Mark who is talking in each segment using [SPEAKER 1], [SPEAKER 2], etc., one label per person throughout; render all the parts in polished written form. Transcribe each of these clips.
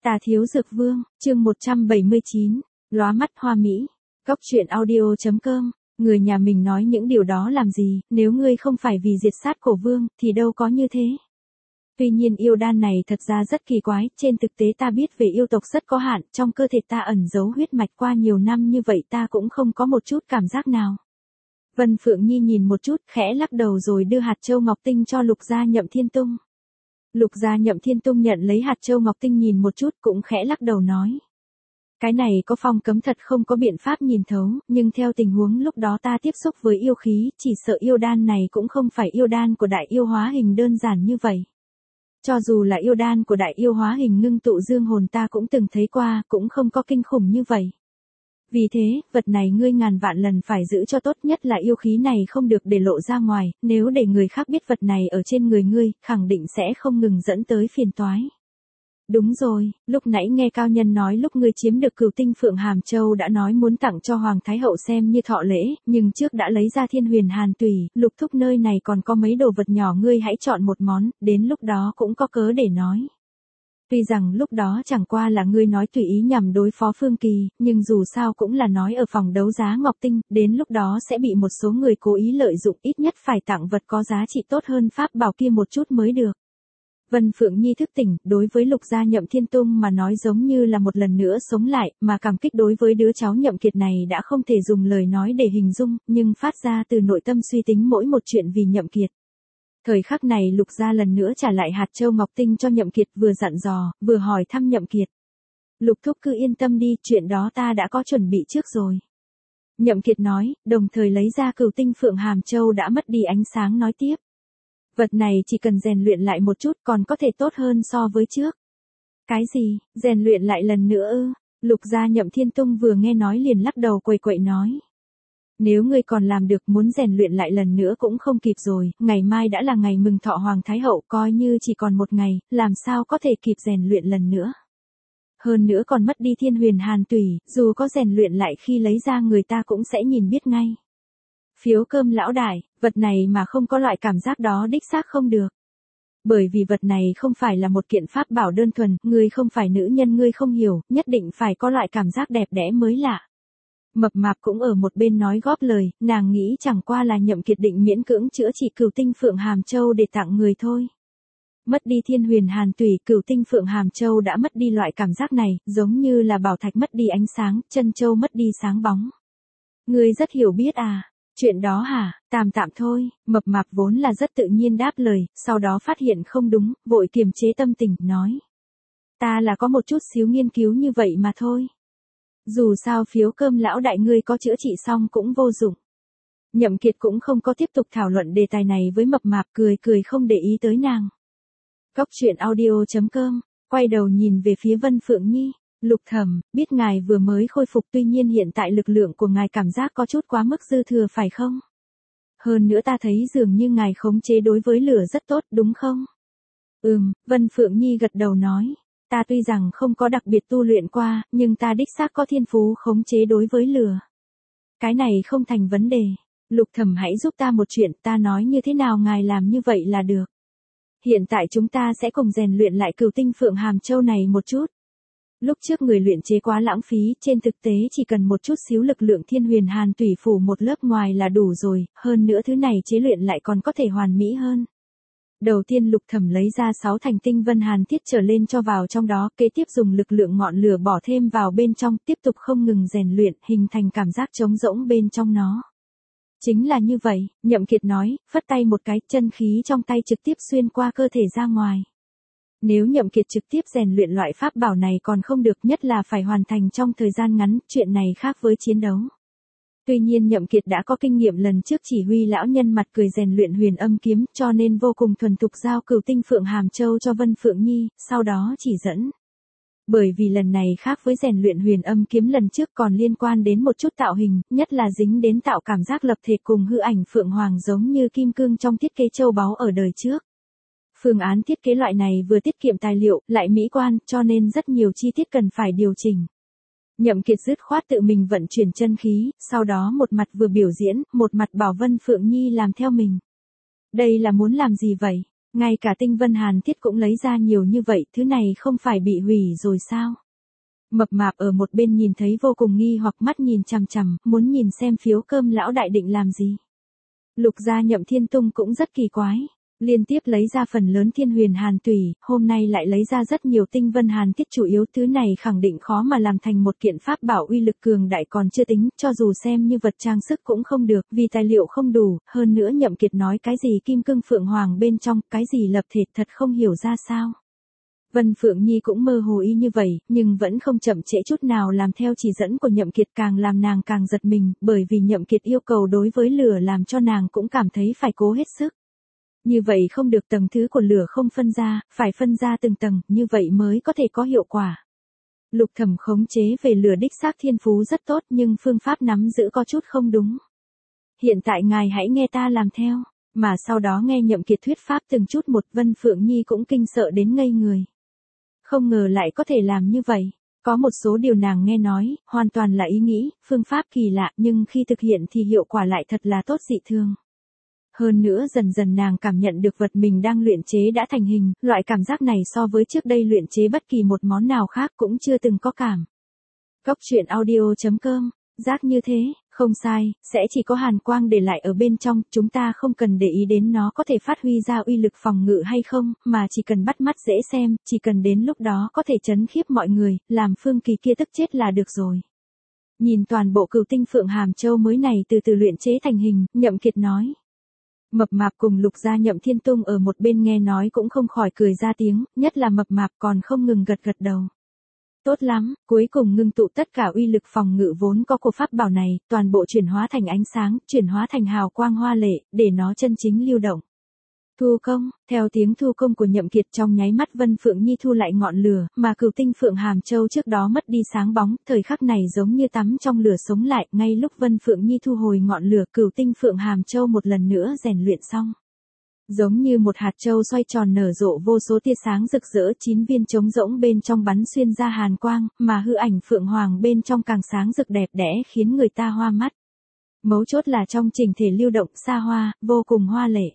[SPEAKER 1] Tà Thiếu Dược Vương, chương 179, lóa mắt hoa mỹ. Góc truyện audio.com, người nhà mình nói những điều đó làm gì, nếu ngươi không phải vì diệt sát cổ vương, thì đâu có như thế. Tuy nhiên yêu đan này thật ra rất kỳ quái, trên thực tế ta biết về yêu tộc rất có hạn, trong cơ thể ta ẩn giấu huyết mạch qua nhiều năm như vậy ta cũng không có một chút cảm giác nào. Vân Phượng Nhi nhìn một chút, khẽ lắc đầu rồi đưa hạt châu ngọc tinh cho Lục Gia Nhậm Thiên Tung. Lục Gia Nhậm Thiên Tung nhận lấy hạt châu ngọc tinh nhìn một chút cũng khẽ lắc đầu nói. Cái này có phong cấm thật không có biện pháp nhìn thấu, nhưng theo tình huống lúc đó ta tiếp xúc với yêu khí, chỉ sợ yêu đan này cũng không phải yêu đan của đại yêu hóa hình đơn giản như vậy. Cho dù là yêu đan của đại yêu hóa hình ngưng tụ dương hồn ta cũng từng thấy qua, cũng không có kinh khủng như vậy. Vì thế, vật này ngươi ngàn vạn lần phải giữ cho tốt, nhất là yêu khí này không được để lộ ra ngoài, nếu để người khác biết vật này ở trên người ngươi, khẳng định sẽ không ngừng dẫn tới phiền toái. Đúng rồi, lúc nãy nghe cao nhân nói lúc ngươi chiếm được Cửu Tinh Phượng Hàm Châu đã nói muốn tặng cho Hoàng Thái Hậu xem như thọ lễ, nhưng trước đã lấy ra Thiên Huyền Hàn Tùy, Lục thúc nơi này còn có mấy đồ vật nhỏ, ngươi hãy chọn một món, đến lúc đó cũng có cớ để nói. Tuy rằng lúc đó chẳng qua là ngươi nói tùy ý nhằm đối phó Phương Kỳ, nhưng dù sao cũng là nói ở phòng đấu giá Ngọc Tinh, đến lúc đó sẽ bị một số người cố ý lợi dụng, ít nhất phải tặng vật có giá trị tốt hơn pháp bảo kia một chút mới được. Vân Phượng Nhi thức tỉnh, đối với Lục Gia Nhậm Thiên Tung mà nói giống như là một lần nữa sống lại, mà cảm kích đối với đứa cháu Nhậm Kiệt này đã không thể dùng lời nói để hình dung, nhưng phát ra từ nội tâm suy tính mỗi một chuyện vì Nhậm Kiệt. Thời khắc này Lục Gia lần nữa trả lại hạt châu ngọc tinh cho Nhậm Kiệt, vừa dặn dò, vừa hỏi thăm Nhậm Kiệt. Lục thúc cứ yên tâm đi, chuyện đó ta đã có chuẩn bị trước rồi. Nhậm Kiệt nói, đồng thời lấy ra Cửu Tinh Phượng Hàm Châu đã mất đi ánh sáng nói tiếp. Vật này chỉ cần rèn luyện lại một chút còn có thể tốt hơn so với trước. Cái gì, rèn luyện lại lần nữa ư? Lục Gia Nhậm Thiên Tung vừa nghe nói liền lắc đầu quậy quậy nói. Nếu ngươi còn làm được muốn rèn luyện lại lần nữa cũng không kịp rồi, ngày mai đã là ngày mừng thọ Hoàng Thái Hậu, coi như chỉ còn một ngày, làm sao có thể kịp rèn luyện lần nữa. Hơn nữa còn mất đi Thiên Huyền Hàn Tùy, dù có rèn luyện lại khi lấy ra người ta cũng sẽ nhìn biết ngay. Phiếu cơm lão đại, vật này mà không có loại cảm giác đó đích xác không được. Bởi vì vật này không phải là một kiện pháp bảo đơn thuần, ngươi không phải nữ nhân ngươi không hiểu, nhất định phải có loại cảm giác đẹp đẽ mới lạ. Mập mạp cũng ở một bên nói góp lời, nàng nghĩ chẳng qua là Nhậm Kiệt định miễn cưỡng chữa trị Cửu Tinh Phượng Hàm Châu để tặng người thôi. Mất đi Thiên Huyền Hàn Tùy, Cửu Tinh Phượng Hàm Châu đã mất đi loại cảm giác này, giống như là bảo thạch mất đi ánh sáng, chân châu mất đi sáng bóng. Ngươi rất hiểu biết à? Chuyện đó hả, tạm thôi, mập mạp vốn là rất tự nhiên đáp lời, sau đó phát hiện không đúng, vội kiềm chế tâm tình, nói. Ta là có một chút xíu nghiên cứu như vậy mà thôi. Dù sao phiếu cơm lão đại ngươi có chữa trị xong cũng vô dụng. Nhậm Kiệt cũng không có tiếp tục thảo luận đề tài này với mập mạp, cười không để ý tới nàng. Góc truyện audio.com, quay đầu nhìn về phía Vân Phượng Nhi. Lục Thẩm, biết ngài vừa mới khôi phục, tuy nhiên hiện tại lực lượng của ngài cảm giác có chút quá mức dư thừa phải không? Hơn nữa ta thấy dường như ngài khống chế đối với lửa rất tốt đúng không? Vân Phượng Nhi gật đầu nói. Ta tuy rằng không có đặc biệt tu luyện qua, nhưng ta đích xác có thiên phú khống chế đối với lửa. Cái này không thành vấn đề. Lục Thẩm hãy giúp ta một chuyện, ta nói như thế nào ngài làm như vậy là được. Hiện tại chúng ta sẽ cùng rèn luyện lại Cửu Tinh Phượng Hàm Châu này một chút. Lúc trước người luyện chế quá lãng phí, trên thực tế chỉ cần một chút xíu lực lượng Thiên Huyền Hàn Tùy phủ một lớp ngoài là đủ rồi, hơn nữa thứ này chế luyện lại còn có thể hoàn mỹ hơn. Đầu tiên Lục Thẩm lấy ra 6 thành tinh vân hàn thiết trở lên cho vào trong đó, kế tiếp dùng lực lượng ngọn lửa bỏ thêm vào bên trong, tiếp tục không ngừng rèn luyện, hình thành cảm giác trống rỗng bên trong nó. Chính là như vậy, Nhậm Kiệt nói, phất tay một cái, chân khí trong tay trực tiếp xuyên qua cơ thể ra ngoài. Nếu Nhậm Kiệt trực tiếp rèn luyện loại pháp bảo này còn không được, nhất là phải hoàn thành trong thời gian ngắn, chuyện này khác với chiến đấu. Tuy nhiên Nhậm Kiệt đã có kinh nghiệm lần trước chỉ huy lão nhân mặt cười rèn luyện Huyền Âm kiếm, cho nên vô cùng thuần thục giao Cửu Tinh Phượng Hàm Châu cho Vân Phượng Nhi, sau đó chỉ dẫn. Bởi vì lần này khác với rèn luyện Huyền Âm kiếm lần trước còn liên quan đến một chút tạo hình, nhất là dính đến tạo cảm giác lập thể cùng hư ảnh Phượng Hoàng giống như kim cương trong thiết kế châu báu ở đời trước. Phương án thiết kế loại này vừa tiết kiệm tài liệu, lại mỹ quan, cho nên rất nhiều chi tiết cần phải điều chỉnh. Nhậm Kiệt dứt khoát tự mình vận chuyển chân khí, sau đó một mặt vừa biểu diễn, một mặt bảo Vân Phượng Nhi làm theo mình. Đây là muốn làm gì vậy? Ngay cả tinh vân hàn thiết cũng lấy ra nhiều như vậy, thứ này không phải bị hủy rồi sao? Mập mạp ở một bên nhìn thấy vô cùng nghi hoặc, mắt nhìn chằm chằm, muốn nhìn xem phiếu cơm lão đại định làm gì. Lục gia Nhậm Thiên Tung cũng rất kỳ quái. Liên tiếp lấy ra phần lớn thiên huyền hàn tủy, hôm nay lại lấy ra rất nhiều tinh vân hàn thiết, chủ yếu thứ này khẳng định khó mà làm thành một kiện pháp bảo uy lực cường đại còn chưa tính, cho dù xem như vật trang sức cũng không được, vì tài liệu không đủ, hơn nữa Nhậm Kiệt nói cái gì kim cương phượng hoàng bên trong, cái gì lập thể, thật không hiểu ra sao. Vân Phượng Nhi cũng mơ hồ y như vậy, nhưng vẫn không chậm trễ chút nào làm theo chỉ dẫn của Nhậm Kiệt, càng làm nàng càng giật mình, bởi vì Nhậm Kiệt yêu cầu đối với lửa làm cho nàng cũng cảm thấy phải cố hết sức. Như vậy không được, tầng thứ của lửa không phân ra, phải phân ra từng tầng, như vậy mới có thể có hiệu quả. Lục Thẩm khống chế về lửa đích xác thiên phú rất tốt, nhưng phương pháp nắm giữ có chút không đúng. Hiện tại ngài hãy nghe ta làm theo, mà sau đó nghe Nhậm Kiệt thuyết pháp từng chút một, Vân Phượng Nhi cũng kinh sợ đến ngây người. Không ngờ lại có thể làm như vậy. Có một số điều nàng nghe nói, hoàn toàn là ý nghĩ, phương pháp kỳ lạ, nhưng khi thực hiện thì hiệu quả lại thật là tốt dị thường. Hơn nữa dần dần nàng cảm nhận được vật mình đang luyện chế đã thành hình, loại cảm giác này so với trước đây luyện chế bất kỳ một món nào khác cũng chưa từng có cảm. Góc truyện audio.com, giác như thế, không sai, sẽ chỉ có hàn quang để lại ở bên trong, chúng ta không cần để ý đến nó có thể phát huy ra uy lực phòng ngự hay không, mà chỉ cần bắt mắt dễ xem, chỉ cần đến lúc đó có thể chấn khiếp mọi người, làm Phương Kỳ kia tức chết là được rồi. Nhìn toàn bộ Cửu Tinh Phượng Hàm Châu mới này từ từ luyện chế thành hình, Nhậm Kiệt nói. Mập mạp cùng Lục gia Nhậm Thiên Tung ở một bên nghe nói cũng không khỏi cười ra tiếng, nhất là mập mạp còn không ngừng gật gật đầu. Tốt lắm, cuối cùng ngưng tụ tất cả uy lực phòng ngự vốn có của pháp bảo này, toàn bộ chuyển hóa thành ánh sáng, chuyển hóa thành hào quang hoa lệ, để nó chân chính lưu động. Thu công, theo tiếng thu công của Nhậm Kiệt trong nháy mắt Vân Phượng Nhi thu lại ngọn lửa, mà Cửu Tinh Phượng Hàm Châu trước đó mất đi sáng bóng, thời khắc này giống như tắm trong lửa sống lại, ngay lúc Vân Phượng Nhi thu hồi ngọn lửa, Cửu Tinh Phượng Hàm Châu một lần nữa rèn luyện xong. Giống như một hạt châu xoay tròn nở rộ vô số tia sáng rực rỡ, 9 viên trống rỗng bên trong bắn xuyên ra hàn quang, mà hư ảnh Phượng Hoàng bên trong càng sáng rực đẹp đẽ khiến người ta hoa mắt. Mấu chốt là trong chỉnh thể lưu động xa hoa, vô cùng hoa lệ.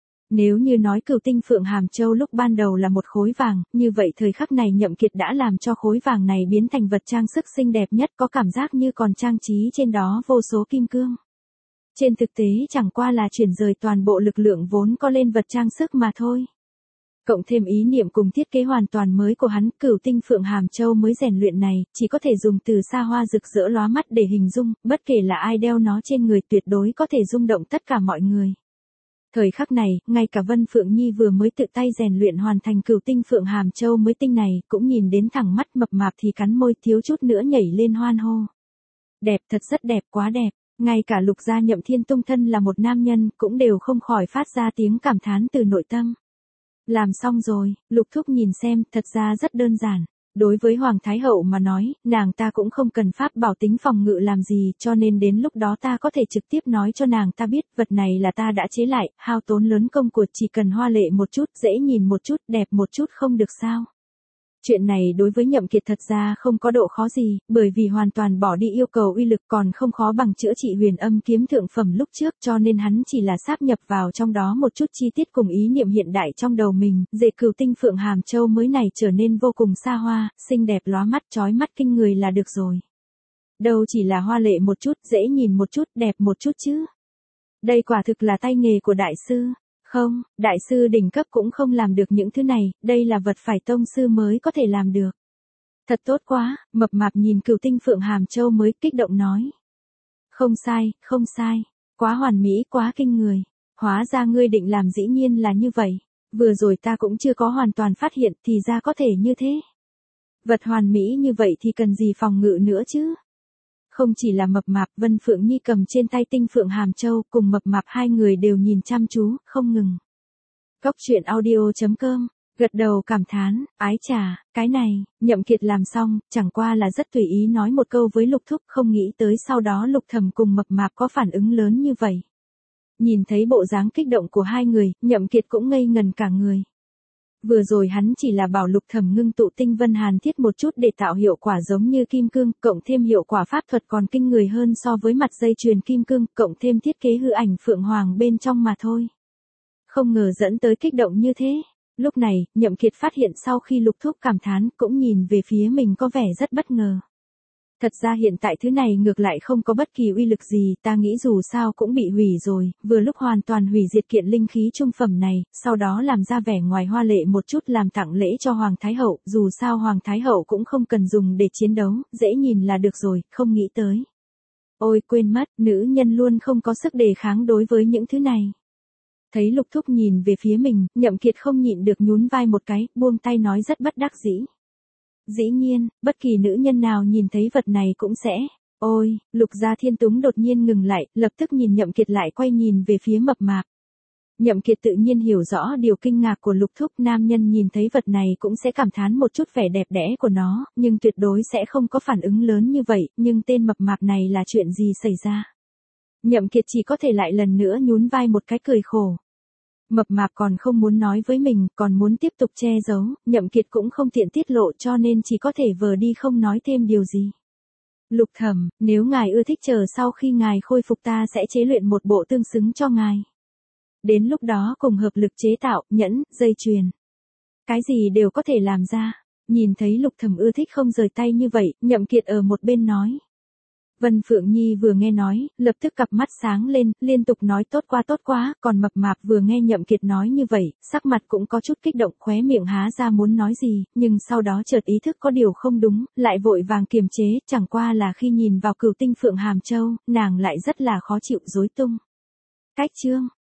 [SPEAKER 1] Nếu như nói Cửu Tinh Phượng Hàm Châu lúc ban đầu là một khối vàng, như vậy thời khắc này Nhậm Kiệt đã làm cho khối vàng này biến thành vật trang sức xinh đẹp nhất, có cảm giác như còn trang trí trên đó vô số kim cương. Trên thực tế chẳng qua là chuyển rời toàn bộ lực lượng vốn có lên vật trang sức mà thôi. Cộng thêm ý niệm cùng thiết kế hoàn toàn mới của hắn, Cửu Tinh Phượng Hàm Châu mới rèn luyện này, chỉ có thể dùng từ xa hoa rực rỡ lóa mắt để hình dung, bất kể là ai đeo nó trên người tuyệt đối có thể rung động tất cả mọi người. Thời khắc này, ngay cả Vân Phượng Nhi vừa mới tự tay rèn luyện hoàn thành Cửu Tinh Phượng Hàm Châu mới tinh này, cũng nhìn đến thẳng mắt mập mạp thì cắn môi thiếu chút nữa nhảy lên hoan hô. Đẹp, thật rất đẹp, quá đẹp. Ngay cả Lục gia Nhậm Thiên Tung thân là một nam nhân, cũng đều không khỏi phát ra tiếng cảm thán từ nội tâm. Làm xong rồi, Lục thúc nhìn xem, thật ra rất đơn giản. Đối với Hoàng Thái Hậu mà nói, nàng ta cũng không cần pháp bảo tính phòng ngự làm gì, cho nên đến lúc đó ta có thể trực tiếp nói cho nàng ta biết, vật này là ta đã chế lại, hao tốn lớn công cuộc, chỉ cần hoa lệ một chút, dễ nhìn một chút, đẹp một chút không được sao. Chuyện này đối với Nhậm Kiệt thật ra không có độ khó gì, bởi vì hoàn toàn bỏ đi yêu cầu uy lực, còn không khó bằng chữa trị huyền âm kiếm thượng phẩm lúc trước, cho nên hắn chỉ là sáp nhập vào trong đó một chút chi tiết cùng ý niệm hiện đại trong đầu mình, để Cửu Tinh Phượng Hàm Châu mới này trở nên vô cùng xa hoa, xinh đẹp lóa mắt, chói mắt kinh người là được rồi. Đâu chỉ là hoa lệ một chút, dễ nhìn một chút, đẹp một chút chứ. Đây quả thực là tay nghề của đại sư. Không, đại sư đỉnh cấp cũng không làm được những thứ này, đây là vật phải tông sư mới có thể làm được. Thật tốt quá, mập mạp nhìn Cửu Tinh Phượng Hàm Châu mới kích động nói. Không sai, không sai, quá hoàn mỹ, quá kinh người. Hóa ra ngươi định làm dĩ nhiên là như vậy. Vừa rồi ta cũng chưa có hoàn toàn phát hiện, thì ra có thể như thế. Vật hoàn mỹ như vậy thì cần gì phòng ngự nữa chứ? Không chỉ là mập mạp, Vân Phượng Nhi cầm trên tay Tinh Phượng Hàm Châu, cùng mập mạp hai người đều nhìn chăm chú, không ngừng. Góc truyện audio.com, gật đầu cảm thán, ái chà, cái này, Nhậm Kiệt làm xong, chẳng qua là rất tùy ý nói một câu với Lục thúc, không nghĩ tới sau đó Lục Thẩm cùng mập mạp có phản ứng lớn như vậy. Nhìn thấy bộ dáng kích động của hai người, Nhậm Kiệt cũng ngây ngần cả người. Vừa rồi hắn chỉ là bảo Lục Thẩm ngưng tụ tinh vân hàn thiết một chút để tạo hiệu quả giống như kim cương, cộng thêm hiệu quả pháp thuật còn kinh người hơn so với mặt dây chuyền kim cương, cộng thêm thiết kế hư ảnh Phượng Hoàng bên trong mà thôi. Không ngờ dẫn tới kích động như thế. Lúc này, Nhậm Kiệt phát hiện sau khi Lục Thúc cảm thán cũng nhìn về phía mình có vẻ rất bất ngờ. Thật ra hiện tại thứ này ngược lại không có bất kỳ uy lực gì, ta nghĩ dù sao cũng bị hủy rồi, vừa lúc hoàn toàn hủy diệt kiện linh khí trung phẩm này, sau đó làm ra vẻ ngoài hoa lệ một chút làm tặng lễ cho Hoàng Thái Hậu, dù sao Hoàng Thái Hậu cũng không cần dùng để chiến đấu, dễ nhìn là được rồi, không nghĩ tới. Ôi quên mất, nữ nhân luôn không có sức đề kháng đối với những thứ này. Thấy Lục Thúc nhìn về phía mình, Nhậm Kiệt không nhịn được nhún vai một cái, buông tay nói rất bất đắc dĩ. Dĩ nhiên, bất kỳ nữ nhân nào nhìn thấy vật này cũng sẽ. Ôi, Lục Gia Thiên Túng đột nhiên ngừng lại, lập tức nhìn Nhậm Kiệt lại quay nhìn về phía mập mạp. Nhậm Kiệt tự nhiên hiểu rõ điều kinh ngạc của Lục Thúc, nam nhân nhìn thấy vật này cũng sẽ cảm thán một chút vẻ đẹp đẽ của nó, nhưng tuyệt đối sẽ không có phản ứng lớn như vậy, nhưng tên mập mạp này là chuyện gì xảy ra? Nhậm Kiệt chỉ có thể lại lần nữa nhún vai một cái cười khổ. Mập mạp còn không muốn nói với mình, còn muốn tiếp tục che giấu, Nhậm Kiệt cũng không tiện tiết lộ cho nên chỉ có thể vờ đi không nói thêm điều gì. Lục Thẩm, nếu ngài ưa thích chờ sau khi ngài khôi phục ta sẽ chế luyện một bộ tương xứng cho ngài. Đến lúc đó cùng hợp lực chế tạo, nhẫn, dây chuyền. Cái gì đều có thể làm ra. Nhìn thấy Lục Thẩm ưa thích không rời tay như vậy, Nhậm Kiệt ở một bên nói. Vân Phượng Nhi vừa nghe nói, lập tức cặp mắt sáng lên, liên tục nói tốt quá, còn mập mạp vừa nghe Nhậm Kiệt nói như vậy, sắc mặt cũng có chút kích động, khóe miệng há ra muốn nói gì, nhưng sau đó chợt ý thức có điều không đúng, lại vội vàng kiềm chế, chẳng qua là khi nhìn vào Cửu Tinh Phượng Hàm Châu, nàng lại rất là khó chịu rối tung. Cách chương